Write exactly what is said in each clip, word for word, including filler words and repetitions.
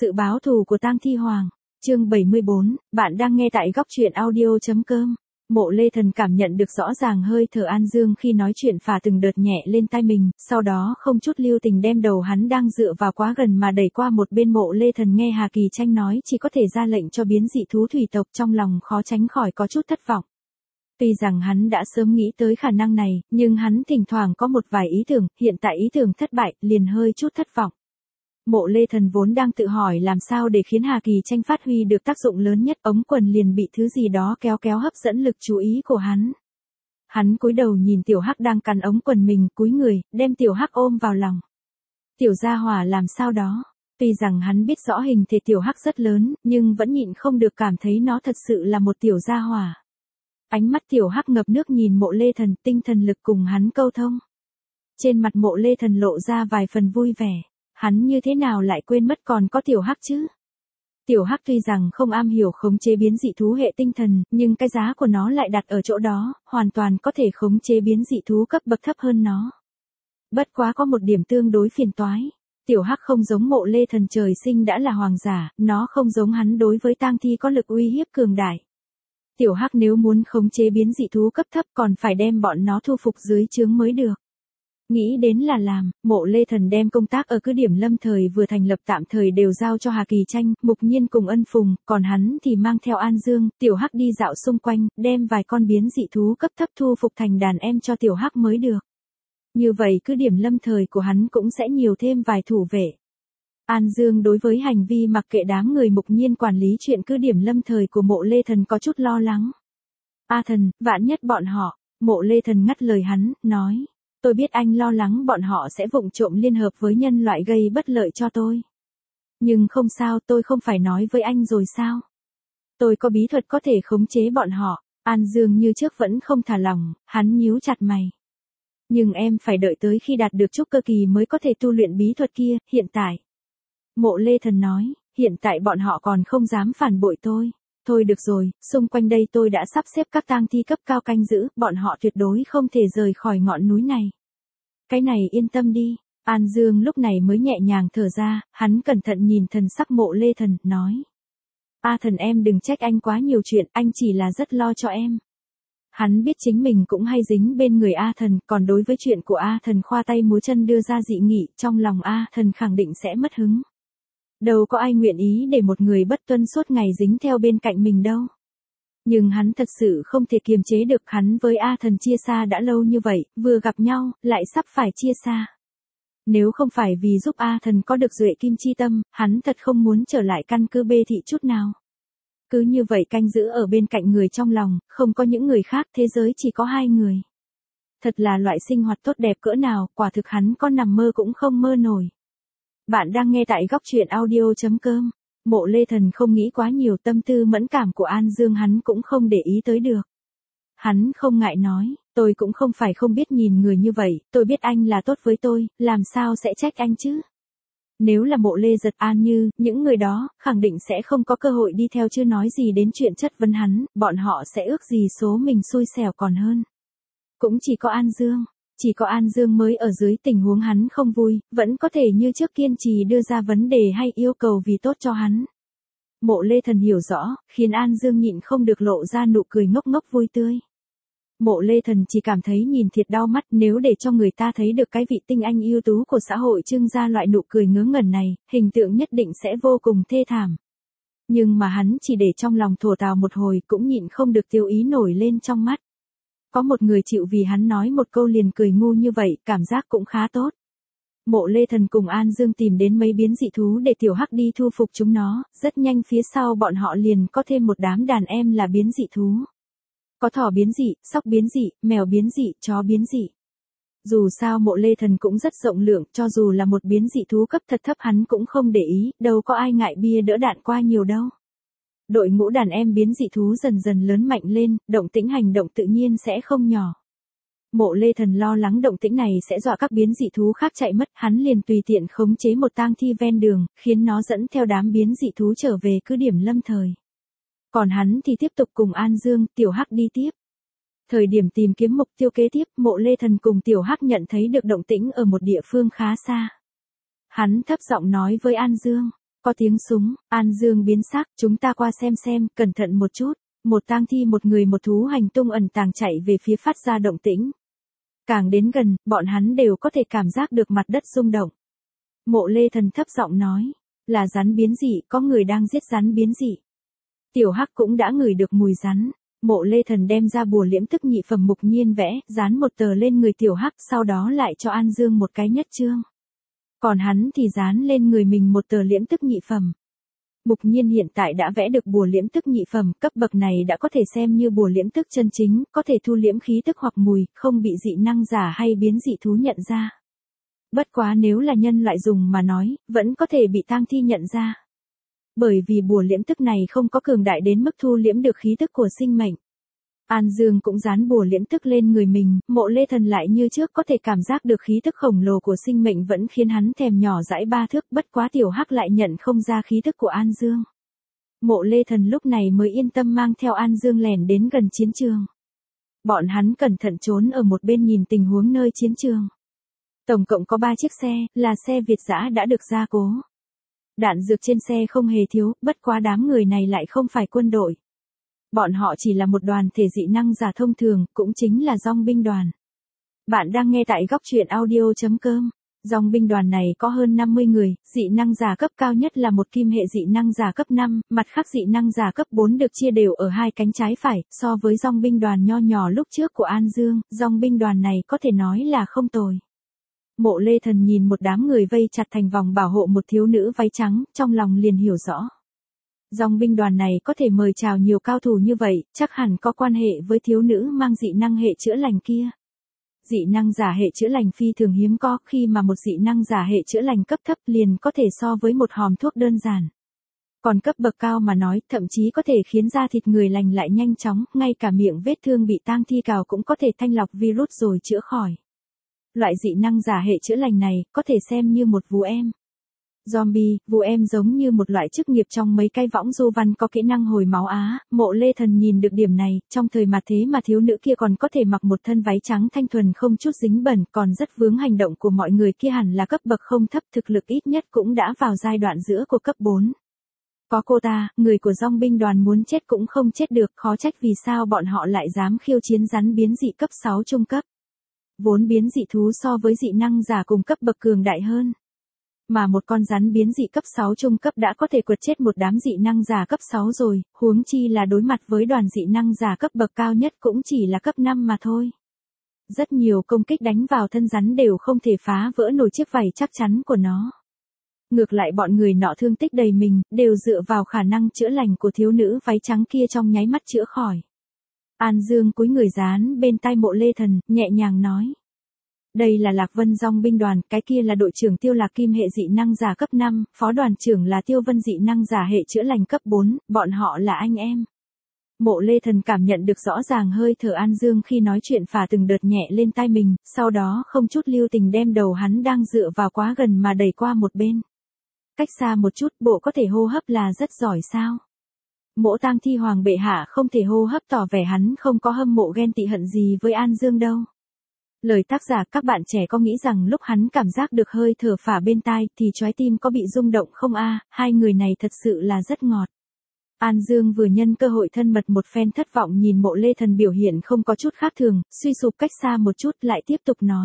Sự báo thù của Tang Thi Hoàng, chương bảy mươi bốn, bạn đang nghe tại góc truyện audio.com. Mộ Lê Thần cảm nhận được rõ ràng hơi thở An Dương khi nói chuyện phả từng đợt nhẹ lên tai mình, sau đó không chút lưu tình đem đầu hắn đang dựa vào quá gần mà đẩy qua một bên. Mộ Lê Thần nghe Hà Kỳ Tranh nói chỉ có thể ra lệnh cho biến dị thú thủy tộc, trong lòng khó tránh khỏi có chút thất vọng. Tuy rằng hắn đã sớm nghĩ tới khả năng này, nhưng hắn thỉnh thoảng có một vài ý tưởng, hiện tại ý tưởng thất bại, liền hơi chút thất vọng. Mộ Lê Thần vốn đang tự hỏi làm sao để khiến Hà Kỳ Tranh phát huy được tác dụng lớn nhất, ống quần liền bị thứ gì đó kéo kéo hấp dẫn lực chú ý của hắn. Hắn cúi đầu nhìn Tiểu Hắc đang cắn ống quần mình, cúi người, đem Tiểu Hắc ôm vào lòng. Tiểu gia hỏa làm sao đó? Tuy rằng hắn biết rõ hình thể Tiểu Hắc rất lớn, nhưng vẫn nhịn không được cảm thấy nó thật sự là một tiểu gia hỏa. Ánh mắt Tiểu Hắc ngập nước nhìn Mộ Lê Thần, tinh thần lực cùng hắn câu thông. Trên mặt Mộ Lê Thần lộ ra vài phần vui vẻ. Hắn như thế nào lại quên mất còn có Tiểu Hắc chứ? Tiểu Hắc tuy rằng không am hiểu khống chế biến dị thú hệ tinh thần, nhưng cái giá của nó lại đặt ở chỗ đó, hoàn toàn có thể khống chế biến dị thú cấp bậc thấp hơn nó. Bất quá có một điểm tương đối phiền toái. Tiểu Hắc không giống Mộ Lê Thần trời sinh đã là hoàng giả, nó không giống hắn đối với tang thi có lực uy hiếp cường đại. Tiểu Hắc nếu muốn khống chế biến dị thú cấp thấp còn phải đem bọn nó thu phục dưới trướng mới được. Nghĩ đến là làm, Mộ Lê Thần đem công tác ở cứ điểm lâm thời vừa thành lập tạm thời đều giao cho Hà Kỳ Tranh, Mục Nhiên cùng Ân Phùng, còn hắn thì mang theo An Dương, Tiểu Hắc đi dạo xung quanh, đem vài con biến dị thú cấp thấp thu phục thành đàn em cho Tiểu Hắc mới được. Như vậy cứ điểm lâm thời của hắn cũng sẽ nhiều thêm vài thủ vệ. An Dương đối với hành vi mặc kệ đám người Mục Nhiên quản lý chuyện cứ điểm lâm thời của Mộ Lê Thần có chút lo lắng. A Thần, vạn nhất bọn họ, Mộ Lê Thần ngắt lời hắn, nói. Tôi biết anh lo lắng bọn họ sẽ vụng trộm liên hợp với nhân loại gây bất lợi cho tôi. Nhưng không sao, tôi không phải nói với anh rồi sao? Tôi có bí thuật có thể khống chế bọn họ. An Dương như trước vẫn không thả lỏng, hắn nhíu chặt mày. Nhưng em phải đợi tới khi đạt được trúc cơ kỳ mới có thể tu luyện bí thuật kia, hiện tại. Mộ Lê Thần nói, hiện tại bọn họ còn không dám phản bội tôi. Thôi được rồi, xung quanh đây tôi đã sắp xếp các tang thi cấp cao canh giữ, bọn họ tuyệt đối không thể rời khỏi ngọn núi này. Cái này yên tâm đi. An Dương lúc này mới nhẹ nhàng thở ra, hắn cẩn thận nhìn thần sắc Mộ Lê Thần, nói. A Thần em đừng trách anh quá nhiều chuyện, anh chỉ là rất lo cho em. Hắn biết chính mình cũng hay dính bên người A Thần, còn đối với chuyện của A Thần khoa tay múa chân đưa ra dị nghị, trong lòng A Thần khẳng định sẽ mất hứng. Đâu có ai nguyện ý để một người bất tuân suốt ngày dính theo bên cạnh mình đâu. Nhưng hắn thật sự không thể kiềm chế được, hắn với A Thần chia xa đã lâu như vậy, vừa gặp nhau, lại sắp phải chia xa. Nếu không phải vì giúp A Thần có được duệ kim chi tâm, hắn thật không muốn trở lại căn cứ bê thị chút nào. Cứ như vậy canh giữ ở bên cạnh người trong lòng, không có những người khác, thế giới chỉ có hai người. Thật là loại sinh hoạt tốt đẹp cỡ nào, quả thực hắn có nằm mơ cũng không mơ nổi. Bạn đang nghe tại góc truyện audio.com. Mộ Lê Thần không nghĩ quá nhiều, tâm tư mẫn cảm của An Dương hắn cũng không để ý tới được. Hắn không ngại nói, tôi cũng không phải không biết nhìn người như vậy, tôi biết anh là tốt với tôi, làm sao sẽ trách anh chứ. Nếu là Mộ Lê Giật, An Như, những người đó, khẳng định sẽ không có cơ hội đi theo, chưa nói gì đến chuyện chất vấn hắn, bọn họ sẽ ước gì số mình xui xẻo còn hơn. Cũng chỉ có An Dương. Chỉ có An Dương mới ở dưới tình huống hắn không vui, vẫn có thể như trước kiên trì đưa ra vấn đề hay yêu cầu vì tốt cho hắn. Mộ Lê Thần hiểu rõ, khiến An Dương nhịn không được lộ ra nụ cười ngốc ngốc vui tươi. Mộ Lê Thần chỉ cảm thấy nhìn thiệt đau mắt, nếu để cho người ta thấy được cái vị tinh anh ưu tú của xã hội trưng ra loại nụ cười ngớ ngẩn này, hình tượng nhất định sẽ vô cùng thê thảm. Nhưng mà hắn chỉ để trong lòng thổ tào một hồi cũng nhịn không được tiêu ý nổi lên trong mắt. Có một người chịu vì hắn nói một câu liền cười ngu như vậy, cảm giác cũng khá tốt. Mộ Lê Thần cùng An Dương tìm đến mấy biến dị thú để Tiểu Hắc đi thu phục chúng nó, rất nhanh phía sau bọn họ liền có thêm một đám đàn em là biến dị thú. Có thỏ biến dị, sóc biến dị, mèo biến dị, chó biến dị. Dù sao Mộ Lê Thần cũng rất rộng lượng, cho dù là một biến dị thú cấp thật thấp hắn cũng không để ý, đâu có ai ngại bia đỡ đạn qua nhiều đâu. Đội ngũ đàn em biến dị thú dần dần lớn mạnh lên, động tĩnh hành động tự nhiên sẽ không nhỏ. Mộ Lê Thần lo lắng động tĩnh này sẽ dọa các biến dị thú khác chạy mất, hắn liền tùy tiện khống chế một tang thi ven đường, khiến nó dẫn theo đám biến dị thú trở về cứ điểm lâm thời. Còn hắn thì tiếp tục cùng An Dương, Tiểu Hắc đi tiếp. Thời điểm tìm kiếm mục tiêu kế tiếp, Mộ Lê Thần cùng Tiểu Hắc nhận thấy được động tĩnh ở một địa phương khá xa. Hắn thấp giọng nói với An Dương, Có tiếng súng, An Dương biến sắc, chúng ta qua xem xem, cẩn thận một chút. Một tang thi một người một thú hành tung ẩn tàng chạy về phía phát ra động tĩnh. Càng đến gần, bọn hắn đều có thể cảm giác được mặt đất rung động. Mộ Lê Thần thấp giọng nói, là rắn biến dị, có người đang giết rắn biến dị. Tiểu Hắc cũng đã ngửi được mùi rắn. Mộ Lê Thần đem ra bùa liễm tức nhị phẩm Mục Nhiên vẽ, dán một tờ lên người Tiểu Hắc, sau đó lại cho An Dương một cái nhất chương. Còn hắn thì dán lên người mình một tờ liễm tức nhị phẩm. Mục Nhiên hiện tại đã vẽ được bùa liễm tức nhị phẩm, cấp bậc này đã có thể xem như bùa liễm tức chân chính, có thể thu liễm khí tức hoặc mùi, không bị dị năng giả hay biến dị thú nhận ra. Bất quá nếu là nhân loại dùng mà nói, vẫn có thể bị tang thi nhận ra. Bởi vì bùa liễm tức này không có cường đại đến mức thu liễm được khí tức của sinh mệnh. An Dương cũng dán bùa liễm tức lên người mình, Mộ Lê Thần lại như trước có thể cảm giác được khí tức khổng lồ của sinh mệnh vẫn khiến hắn thèm nhỏ dãi ba thước, bất quá Tiểu Hắc lại nhận không ra khí tức của An Dương. Mộ Lê Thần lúc này mới yên tâm mang theo An Dương lẻn đến gần chiến trường. Bọn hắn cẩn thận trốn ở một bên nhìn tình huống nơi chiến trường. Tổng cộng có ba chiếc xe, là xe Việt dã đã được gia cố. Đạn dược trên xe không hề thiếu, bất quá đám người này lại không phải quân đội. Bọn họ chỉ là một đoàn thể dị năng giả thông thường, cũng chính là dòng binh đoàn. Bạn đang nghe tại góc truyện audio chấm com. Dòng binh đoàn này có hơn năm mươi người, dị năng giả cấp cao nhất là một kim hệ dị năng giả cấp năm, mặt khác dị năng giả cấp bốn được chia đều ở hai cánh trái phải, so với dòng binh đoàn nho nhỏ lúc trước của An Dương, dòng binh đoàn này có thể nói là không tồi. Mộ Lê Thần nhìn một đám người vây chặt thành vòng bảo hộ một thiếu nữ váy trắng, trong lòng liền hiểu rõ. Dòng binh đoàn này có thể mời chào nhiều cao thủ như vậy, chắc hẳn có quan hệ với thiếu nữ mang dị năng hệ chữa lành kia. Dị năng giả hệ chữa lành phi thường hiếm có, khi mà một dị năng giả hệ chữa lành cấp thấp liền có thể so với một hòm thuốc đơn giản. Còn cấp bậc cao mà nói, thậm chí có thể khiến da thịt người lành lại nhanh chóng, ngay cả miệng vết thương bị tang thi cào cũng có thể thanh lọc virus rồi chữa khỏi. Loại dị năng giả hệ chữa lành này, có thể xem như một vú em. Zombie, vú em giống như một loại chức nghiệp trong mấy cái võng du văn có kỹ năng hồi máu Á, Mộ Lê Thần nhìn được điểm này, trong thời mà thế mà thiếu nữ kia còn có thể mặc một thân váy trắng thanh thuần không chút dính bẩn, còn rất vướng hành động của mọi người kia hẳn là cấp bậc không thấp, thực lực ít nhất cũng đã vào giai đoạn giữa của cấp bốn. Có cô ta, người của dòng binh đoàn muốn chết cũng không chết được, khó trách vì sao bọn họ lại dám khiêu chiến rắn biến dị cấp sáu trung cấp. Vốn biến dị thú so với dị năng giả cùng cấp bậc cường đại hơn. Mà một con rắn biến dị cấp sáu trung cấp đã có thể quật chết một đám dị năng giả cấp sáu rồi, huống chi là đối mặt với đoàn dị năng giả cấp bậc cao nhất cũng chỉ là cấp năm mà thôi. Rất nhiều công kích đánh vào thân rắn đều không thể phá vỡ nổi chiếc vảy chắc chắn của nó. Ngược lại bọn người nọ thương tích đầy mình, đều dựa vào khả năng chữa lành của thiếu nữ váy trắng kia trong nháy mắt chữa khỏi. An Dương cúi người dán bên tai Mộ Lê Thần, nhẹ nhàng nói. Đây là Lạc Vân dòng binh đoàn, cái kia là đội trưởng Tiêu Lạc Kim hệ dị năng giả cấp năm, phó đoàn trưởng là Tiêu Vân dị năng giả hệ chữa lành cấp bốn, bọn họ là anh em. Mộ Lê Thần cảm nhận được rõ ràng hơi thở An Dương khi nói chuyện phả từng đợt nhẹ lên tai mình, sau đó không chút lưu tình đem đầu hắn đang dựa vào quá gần mà đẩy qua một bên. Cách xa một chút, bộ có thể hô hấp là rất giỏi sao? Mộ tang thi hoàng bệ hạ không thể hô hấp tỏ vẻ hắn không có hâm mộ ghen tị hận gì với An Dương đâu. Lời tác giả các bạn trẻ có nghĩ rằng lúc hắn cảm giác được hơi thở phả bên tai thì trái tim có bị rung động không a? Hai người này thật sự là rất ngọt. An Dương vừa nhân cơ hội thân mật một phen thất vọng nhìn Mộ Lê Thần biểu hiện không có chút khác thường, suy sụp cách xa một chút lại tiếp tục nói.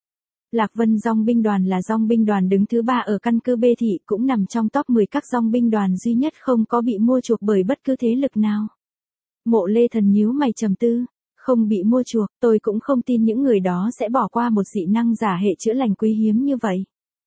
Lạc Vân dòng binh đoàn là dòng binh đoàn đứng thứ ba ở căn cứ B thị, cũng nằm trong top mười các dòng binh đoàn duy nhất không có bị mua chuộc bởi bất cứ thế lực nào. Mộ Lê Thần nhíu mày trầm tư. Không bị mua chuộc, tôi cũng không tin những người đó sẽ bỏ qua một dị năng giả hệ chữa lành quý hiếm như vậy.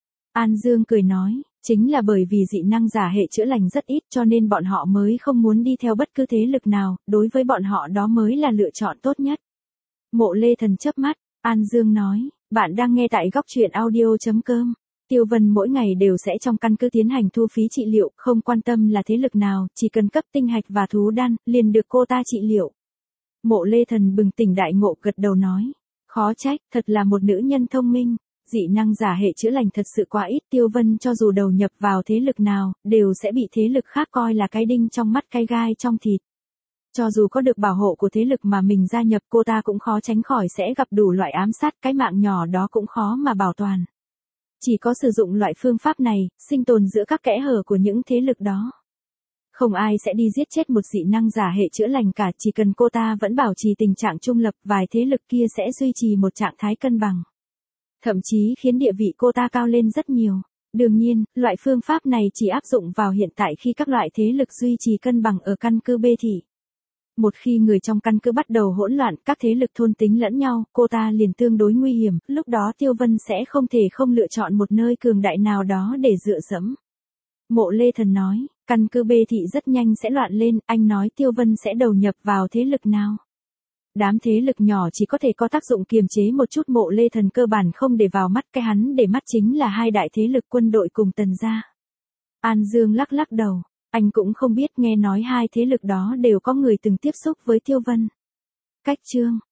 An Dương cười nói, chính là bởi vì dị năng giả hệ chữa lành rất ít cho nên bọn họ mới không muốn đi theo bất cứ thế lực nào, đối với bọn họ đó mới là lựa chọn tốt nhất. Mộ Lê Thần chớp mắt, An Dương nói, bạn đang nghe tại góc truyện audio chấm com. Tiêu Vân mỗi ngày đều sẽ trong căn cứ tiến hành thu phí trị liệu, không quan tâm là thế lực nào, chỉ cần cấp tinh hạch và thú đan, liền được cô ta trị liệu. Mộ Lê Thần bừng tỉnh đại ngộ gật đầu nói. Khó trách, thật là một nữ nhân thông minh. Dị năng giả hệ chữa lành thật sự quá ít. Tiêu Vân cho dù đầu nhập vào thế lực nào, đều sẽ bị thế lực khác coi là cái đinh trong mắt cái gai trong thịt. Cho dù có được bảo hộ của thế lực mà mình gia nhập cô ta cũng khó tránh khỏi sẽ gặp đủ loại ám sát. Cái mạng nhỏ đó cũng khó mà bảo toàn. Chỉ có sử dụng loại phương pháp này, sinh tồn giữa các kẽ hở của những thế lực đó. Không ai sẽ đi giết chết một dị năng giả hệ chữa lành cả, chỉ cần cô ta vẫn bảo trì tình trạng trung lập, vài thế lực kia sẽ duy trì một trạng thái cân bằng. Thậm chí khiến địa vị cô ta cao lên rất nhiều. Đương nhiên, loại phương pháp này chỉ áp dụng vào hiện tại khi các loại thế lực duy trì cân bằng ở căn cứ B thị. Một khi người trong căn cứ bắt đầu hỗn loạn, các thế lực thôn tính lẫn nhau, cô ta liền tương đối nguy hiểm, lúc đó Tiêu Vân sẽ không thể không lựa chọn một nơi cường đại nào đó để dựa dẫm. Mộ Lê Thần nói, căn cứ B thị rất nhanh sẽ loạn lên, anh nói Tiêu Vân sẽ đầu nhập vào thế lực nào? Đám thế lực nhỏ chỉ có thể có tác dụng kiềm chế một chút, Mộ Lê Thần cơ bản không để vào mắt, cái hắn để mắt chính là hai đại thế lực quân đội cùng Tần gia. An Dương lắc lắc đầu, anh cũng không biết, nghe nói hai thế lực đó đều có người từng tiếp xúc với Tiêu Vân. Cách chương